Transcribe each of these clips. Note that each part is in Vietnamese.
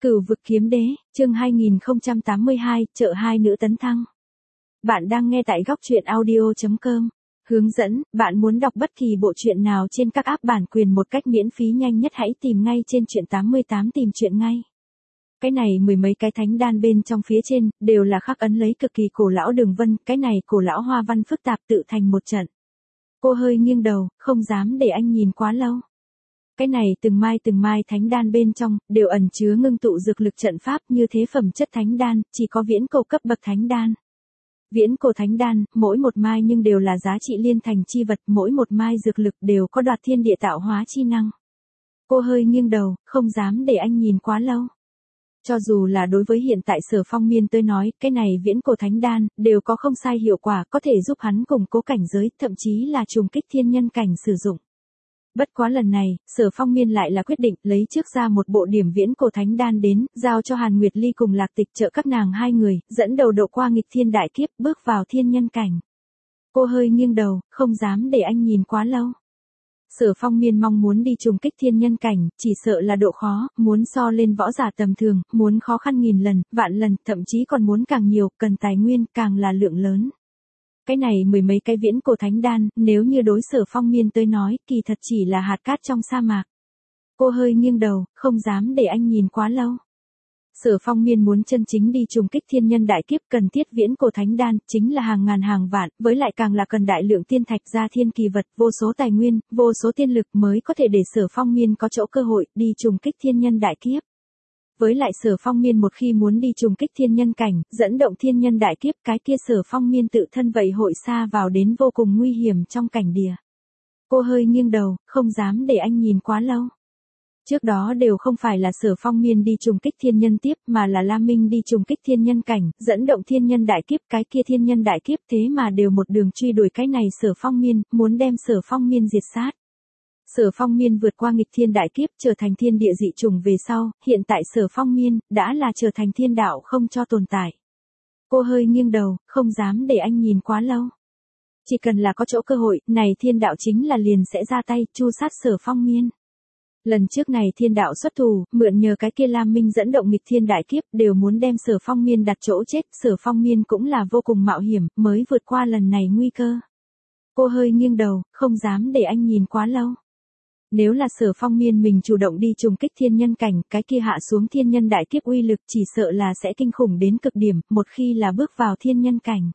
Cửu vực kiếm đế, chương 2082, trợ hai nữ tấn thăng. Bạn đang nghe tại góc truyện audio.com. Hướng dẫn, bạn muốn đọc bất kỳ bộ truyện nào trên các app bản quyền một cách miễn phí nhanh nhất hãy tìm ngay trên truyện 88 tìm truyện ngay. Cái này mười mấy cái thánh đan bên trong phía trên, đều là khắc ấn lấy cực kỳ cổ lão đường vân, cái này cổ lão hoa văn phức tạp tự thành một trận. Cô hơi nghiêng đầu, không dám để anh nhìn quá lâu. Cái này từng mai thánh đan bên trong, đều ẩn chứa ngưng tụ dược lực trận pháp như thế phẩm chất thánh đan, chỉ có viễn cổ cấp bậc thánh đan. Viễn cổ thánh đan, mỗi một mai nhưng đều là giá trị liên thành chi vật, mỗi một mai dược lực đều có đoạt thiên địa tạo hóa chi năng. Cô hơi nghiêng đầu, không dám để anh nhìn quá lâu. Cho dù là đối với hiện tại Sở Phong Miên tôi nói, cái này viễn cổ thánh đan, đều có không sai hiệu quả, có thể giúp hắn củng cố cảnh giới, thậm chí là trùng kích thiên nhân cảnh sử dụng. Bất quá lần này, Sở Phong Miên lại là quyết định lấy trước ra một bộ điểm viễn cổ thánh đan đến, giao cho Hàn Nguyệt Ly cùng Lạc Tịch trợ các nàng hai người, dẫn đầu độ qua nghịch thiên đại kiếp, bước vào thiên nhân cảnh. Cô hơi nghiêng đầu, không dám để anh nhìn quá lâu. Sở Phong Miên mong muốn đi trùng kích thiên nhân cảnh, chỉ sợ là độ khó, muốn so lên võ giả tầm thường, muốn khó khăn nghìn lần, vạn lần, thậm chí còn muốn càng nhiều, cần tài nguyên, càng là lượng lớn. Cái này mười mấy cái viễn cổ thánh đan, nếu như đối Sở Phong Miên tới nói, kỳ thật chỉ là hạt cát trong sa mạc. Cô hơi nghiêng đầu, không dám để anh nhìn quá lâu. Sở Phong Miên muốn chân chính đi trùng kích thiên nhân đại kiếp cần thiết viễn cổ thánh đan, chính là hàng ngàn hàng vạn, với lại càng là cần đại lượng tiên thạch gia thiên kỳ vật, vô số tài nguyên, vô số tiên lực mới có thể để Sở Phong Miên có chỗ cơ hội đi trùng kích thiên nhân đại kiếp. Với lại Sở Phong Miên một khi muốn đi trùng kích thiên nhân cảnh, dẫn động thiên nhân đại kiếp cái kia Sở Phong Miên tự thân vậy hội xa vào đến vô cùng nguy hiểm trong cảnh địa. Cô hơi nghiêng đầu, không dám để anh nhìn quá lâu. Trước đó đều không phải là Sở Phong Miên đi trùng kích thiên nhân tiếp mà là Lam Minh đi trùng kích thiên nhân cảnh, dẫn động thiên nhân đại kiếp cái kia thiên nhân đại kiếp thế mà đều một đường truy đuổi cái này Sở Phong Miên, muốn đem Sở Phong Miên diệt sát. Sở Phong Miên vượt qua nghịch thiên đại kiếp trở thành thiên địa dị trùng về sau, hiện tại Sở Phong Miên đã là trở thành thiên đạo không cho tồn tại. Cô hơi nghiêng đầu, không dám để anh nhìn quá lâu. Chỉ cần là có chỗ cơ hội, này thiên đạo chính là liền sẽ ra tay, chu sát Sở Phong Miên. Lần trước này thiên đạo xuất thủ, mượn nhờ cái kia Lam Minh dẫn động nghịch thiên đại kiếp đều muốn đem Sở Phong Miên đặt chỗ chết, Sở Phong Miên cũng là vô cùng mạo hiểm, mới vượt qua lần này nguy cơ. Cô hơi nghiêng đầu, không dám để anh nhìn quá lâu. Nếu là Sở Phong Miên mình chủ động đi trùng kích thiên nhân cảnh, cái kia hạ xuống thiên nhân đại kiếp uy lực chỉ sợ là sẽ kinh khủng đến cực điểm, một khi là bước vào thiên nhân cảnh.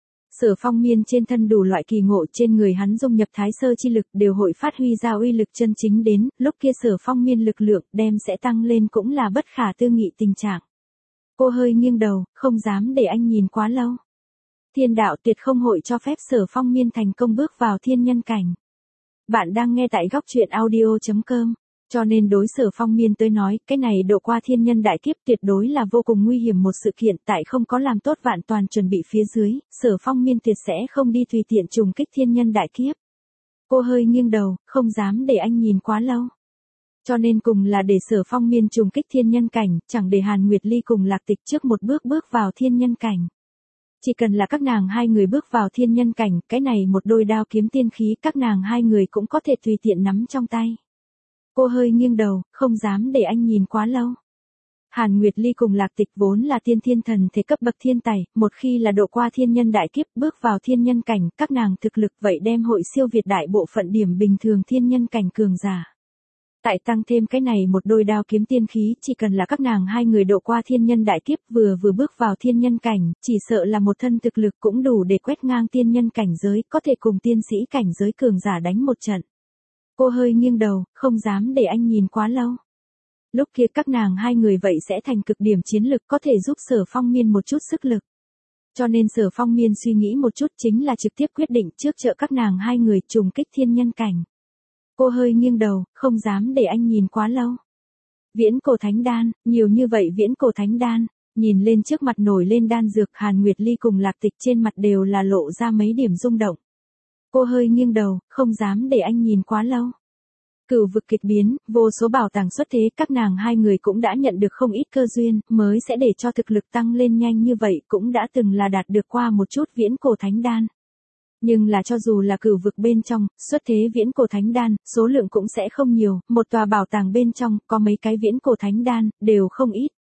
Sở Phong Miên trên thân đủ loại kỳ ngộ trên người hắn dung nhập thái sơ chi lực đều hội phát huy ra uy lực chân chính đến, lúc kia Sở Phong Miên lực lượng đem sẽ tăng lên cũng là bất khả tư nghị tình trạng. Cô hơi nghiêng đầu, không dám để anh nhìn quá lâu. Thiên đạo tuyệt không hội cho phép Sở Phong Miên thành công bước vào thiên nhân cảnh. Bạn đang nghe tại góc truyện audio.com. Cho nên đối Sở Phong Miên tới nói, cái này độ qua thiên nhân đại kiếp tuyệt đối là vô cùng nguy hiểm một sự kiện tại không có làm tốt vạn toàn chuẩn bị phía dưới, Sở Phong Miên tuyệt sẽ không đi tùy tiện trùng kích thiên nhân đại kiếp. Cô hơi nghiêng đầu, không dám để anh nhìn quá lâu. Cho nên cùng là để Sở Phong Miên trùng kích thiên nhân cảnh, chẳng để Hàn Nguyệt Ly cùng Lạc Tịch trước một bước bước vào thiên nhân cảnh. Chỉ cần là các nàng hai người bước vào thiên nhân cảnh, cái này một đôi đao kiếm tiên khí các nàng hai người cũng có thể tùy tiện nắm trong tay. Cô hơi nghiêng đầu, không dám để anh nhìn quá lâu. Hàn Nguyệt Ly cùng Lạc Tịch vốn là tiên thiên thần thể cấp bậc thiên tài, một khi là độ qua thiên nhân đại kiếp bước vào thiên nhân cảnh, các nàng thực lực vậy đem hội siêu việt đại bộ phận điểm bình thường thiên nhân cảnh cường giả. Tại tăng thêm cái này một đôi đao kiếm tiên khí, chỉ cần là các nàng hai người độ qua thiên nhân đại kiếp vừa bước vào thiên nhân cảnh, chỉ sợ là một thân thực lực cũng đủ để quét ngang tiên nhân cảnh giới, có thể cùng tiên sĩ cảnh giới cường giả đánh một trận. Cô hơi nghiêng đầu, không dám để anh nhìn quá lâu. Lúc kia các nàng hai người vậy sẽ thành cực điểm chiến lực có thể giúp Sở Phong Miên một chút sức lực. Cho nên Sở Phong Miên suy nghĩ một chút chính là trực tiếp quyết định trước trợ các nàng hai người trùng kích thiên nhân cảnh. Cô hơi nghiêng đầu, không dám để anh nhìn quá lâu. Viễn cổ thánh đan, nhiều như vậy viễn cổ thánh đan, nhìn lên trước mặt nổi lên đan dược Hàn Nguyệt Ly cùng Lạc Tịch trên mặt đều là lộ ra mấy điểm rung động. Cô hơi nghiêng đầu, không dám để anh nhìn quá lâu. Cửu vực kịch biến, vô số bảo tàng xuất thế, các nàng hai người cũng đã nhận được không ít cơ duyên, mới sẽ để cho thực lực tăng lên nhanh như vậy, cũng đã từng là đạt được qua một chút viễn cổ thánh đan. Nhưng là cho dù là cửu vực bên trong, xuất thế viễn cổ thánh đan, số lượng cũng sẽ không nhiều, một tòa bảo tàng bên trong, có mấy cái viễn cổ thánh đan, đều không ít,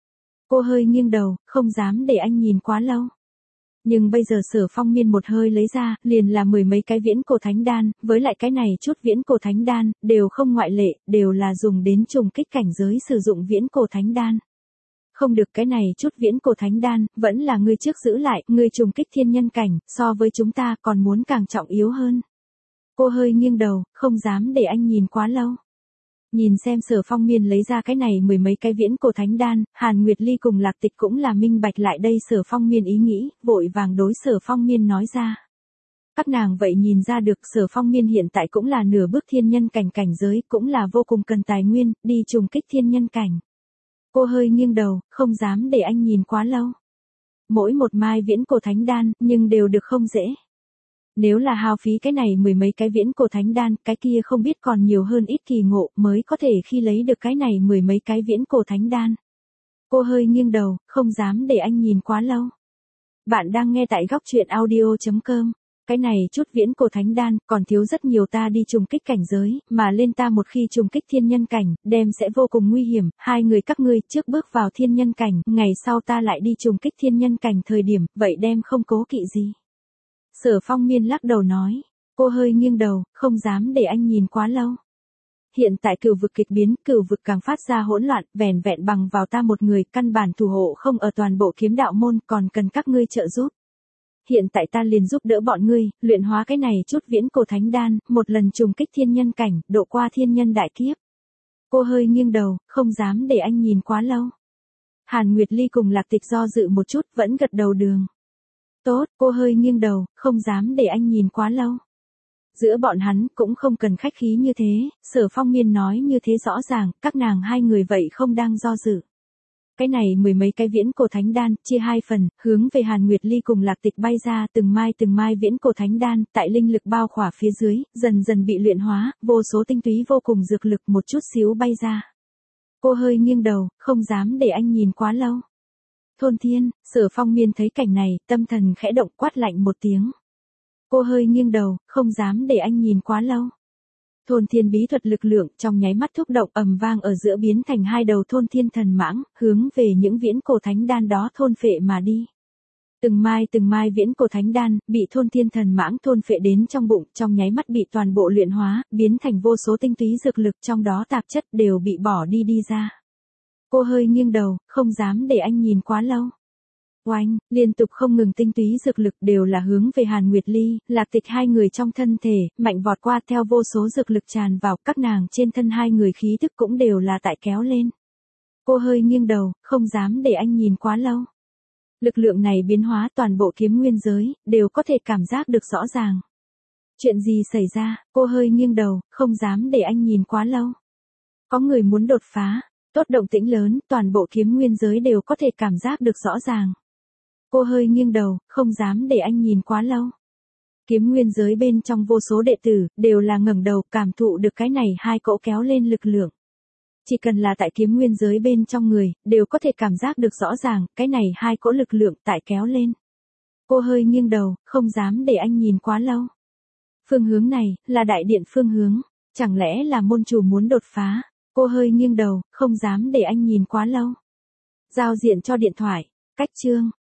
Cô hơi nghiêng đầu, không dám để anh nhìn quá lâu. Nhưng bây giờ Sở Phong Miên một hơi lấy ra, liền là mười mấy cái viễn cổ thánh đan, với lại cái này chút viễn cổ thánh đan, đều không ngoại lệ, đều là dùng đến trùng kích cảnh giới sử dụng viễn cổ thánh đan. Không được, cái này chút viễn cổ thánh đan, vẫn là ngươi trước giữ lại, ngươi trùng kích thiên nhân cảnh, so với chúng ta còn muốn càng trọng yếu hơn. Cô hơi nghiêng đầu, không dám để anh nhìn quá lâu. Nhìn xem Sở Phong Miên lấy ra cái này mười mấy cái viễn cổ thánh đan, Hàn Nguyệt Ly cùng Lạc Tịch cũng là minh bạch lại đây Sở Phong Miên ý nghĩ, vội vàng đối Sở Phong Miên nói ra. Các nàng vậy nhìn ra được Sở Phong Miên hiện tại cũng là nửa bước thiên nhân cảnh cảnh giới, cũng là vô cùng cần tài nguyên, đi trùng kích thiên nhân cảnh. Cô hơi nghiêng đầu, không dám để anh nhìn quá lâu. Mỗi một mai viễn cổ thánh đan, nhưng đều được không dễ. Nếu là hao phí cái này mười mấy cái viễn cổ thánh đan, cái kia không biết còn nhiều hơn ít kỳ ngộ mới có thể khi lấy được cái này mười mấy cái viễn cổ thánh đan. Cô hơi nghiêng đầu, không dám để anh nhìn quá lâu. Bạn đang nghe tại góc truyện audio.com. Cái này chút viễn cổ thánh đan, còn thiếu rất nhiều ta đi trùng kích cảnh giới, mà lên ta một khi trùng kích thiên nhân cảnh, đem sẽ vô cùng nguy hiểm, hai người các ngươi trước bước vào thiên nhân cảnh, ngày sau ta lại đi trùng kích thiên nhân cảnh thời điểm, vậy đem không cố kỵ gì. Sở Phong Miên lắc đầu nói, cô hơi nghiêng đầu, không dám để anh nhìn quá lâu. Hiện tại cửu vực kịch biến, cửu vực càng phát ra hỗn loạn, vẻn vẹn bằng vào ta một người, căn bản thủ hộ không ở toàn bộ kiếm đạo môn, còn cần các ngươi trợ giúp. Hiện tại ta liền giúp đỡ bọn ngươi, luyện hóa cái này chút viễn cổ thánh đan, một lần trùng kích thiên nhân cảnh, độ qua thiên nhân đại kiếp. Cô hơi nghiêng đầu, không dám để anh nhìn quá lâu. Hàn Nguyệt Ly cùng Lạc Tịch do dự một chút, vẫn gật đầu đường. Tốt, cô hơi nghiêng đầu, không dám để anh nhìn quá lâu. Giữa bọn hắn cũng không cần khách khí như thế, Sở Phong Miên nói như thế rõ ràng, các nàng hai người vậy không đang do dự. Cái này mười mấy cái viễn cổ thánh đan, chia hai phần, hướng về Hàn Nguyệt Ly cùng Lạc Tịch bay ra, từng mai viễn cổ thánh đan, tại linh lực bao khỏa phía dưới, dần dần bị luyện hóa, vô số tinh túy vô cùng dược lực một chút xíu bay ra. Cô hơi nghiêng đầu, không dám để anh nhìn quá lâu. Thôn Thiên, Sở Phong Miên thấy cảnh này, tâm thần khẽ động, quát lạnh một tiếng. Cô hơi nghiêng đầu, không dám để anh nhìn quá lâu. Thôn Thiên bí thuật lực lượng trong nháy mắt thúc động, ầm vang ở giữa biến thành hai đầu Thôn Thiên thần mãng, hướng về những viễn cổ thánh đan đó thôn phệ mà đi. Từng mai viễn cổ thánh đan, bị Thôn Thiên thần mãng thôn phệ đến trong bụng, trong nháy mắt bị toàn bộ luyện hóa, biến thành vô số tinh túy dược lực, trong đó tạp chất đều bị bỏ đi ra. Cô hơi nghiêng đầu, không dám để anh nhìn quá lâu. Oanh, liên tục không ngừng tinh túy dược lực đều là hướng về Hàn Nguyệt Ly, Lạc Tịch hai người trong thân thể, mạnh vọt qua, theo vô số dược lực tràn vào, các nàng trên thân hai người khí thức cũng đều là tại kéo lên. Cô hơi nghiêng đầu, không dám để anh nhìn quá lâu. Lực lượng này biến hóa toàn bộ kiếm nguyên giới, đều có thể cảm giác được rõ ràng. Chuyện gì xảy ra, cô hơi nghiêng đầu, không dám để anh nhìn quá lâu. Có người muốn đột phá, tốt, động tĩnh lớn, toàn bộ kiếm nguyên giới đều có thể cảm giác được rõ ràng. Cô hơi nghiêng đầu, không dám để anh nhìn quá lâu. Kiếm nguyên giới bên trong vô số đệ tử, đều là ngẩng đầu cảm thụ được cái này hai cỗ kéo lên lực lượng. Chỉ cần là tại kiếm nguyên giới bên trong người, đều có thể cảm giác được rõ ràng, cái này hai cỗ lực lượng tại kéo lên. Cô hơi nghiêng đầu, không dám để anh nhìn quá lâu. Phương hướng này, là đại điện phương hướng, chẳng lẽ là môn chủ muốn đột phá? Cô hơi nghiêng đầu, không dám để anh nhìn quá lâu. Giao diện cho điện thoại, cách chương.